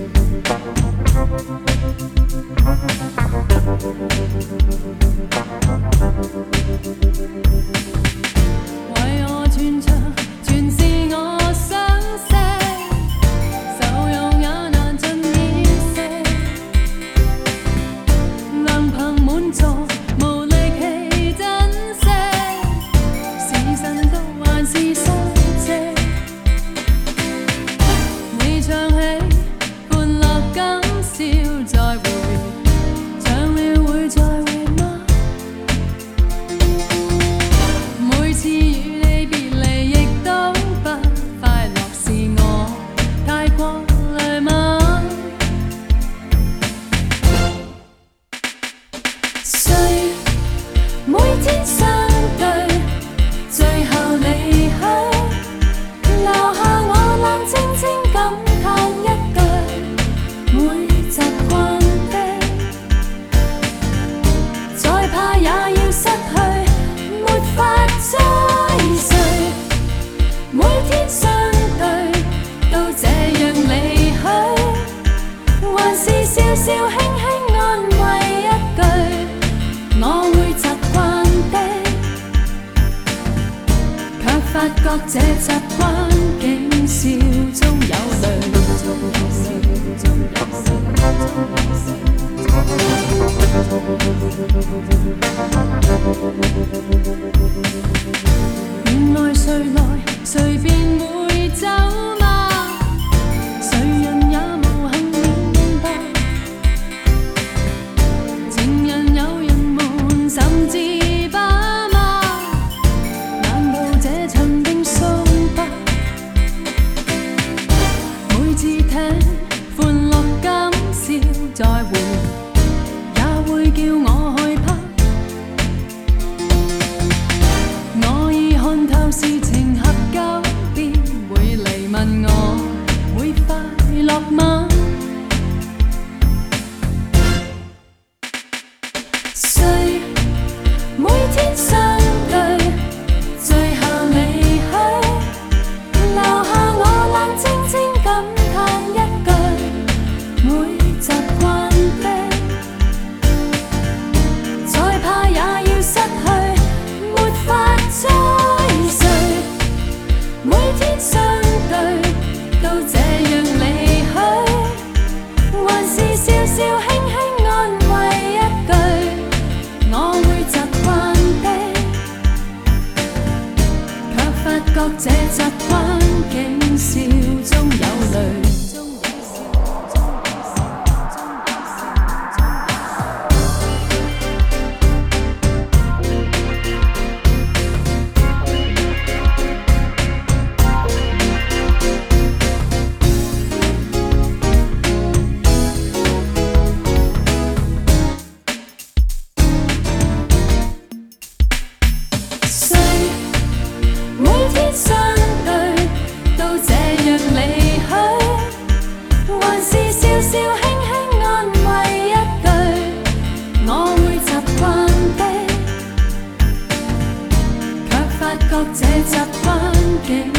为我全场全是我想识，受用也难尽掩饰，能凭满座无力气珍惜，是神道还是失职？你唱起欢乐今宵再会，唱了会再会吗？每次与你别离，亦都不快乐，是我太过累吗？谁每天相对，最後離去，留下我冷清清感嘆一句，會習慣的，再怕也要失去，沒法追隨。每天相對，都這樣離去，還是笑笑輕輕安慰一句，我會習慣的。卻發覺這習慣竟笑中有淚。原來誰來誰便會走嗎？誰人也無幸明白，情人友人們甚至把罵，難道這曾經相吧？每次聽歡樂今宵再會，也會叫我害怕。我已看透事情合久，必會嚟問我會快樂嗎？誰每天相對，最後離去，留下我冷清清感嘆一句，會習慣的，再怕也要失去，沒法追隨。每天相對，都這樣離去，還是笑笑輕輕安慰一句，我會習慣的。卻發覺這習慣竟笑中有淚。誰每天相對，都這樣離去，還是笑笑輕輕安慰一句，我會習慣的。卻發覺這習慣竟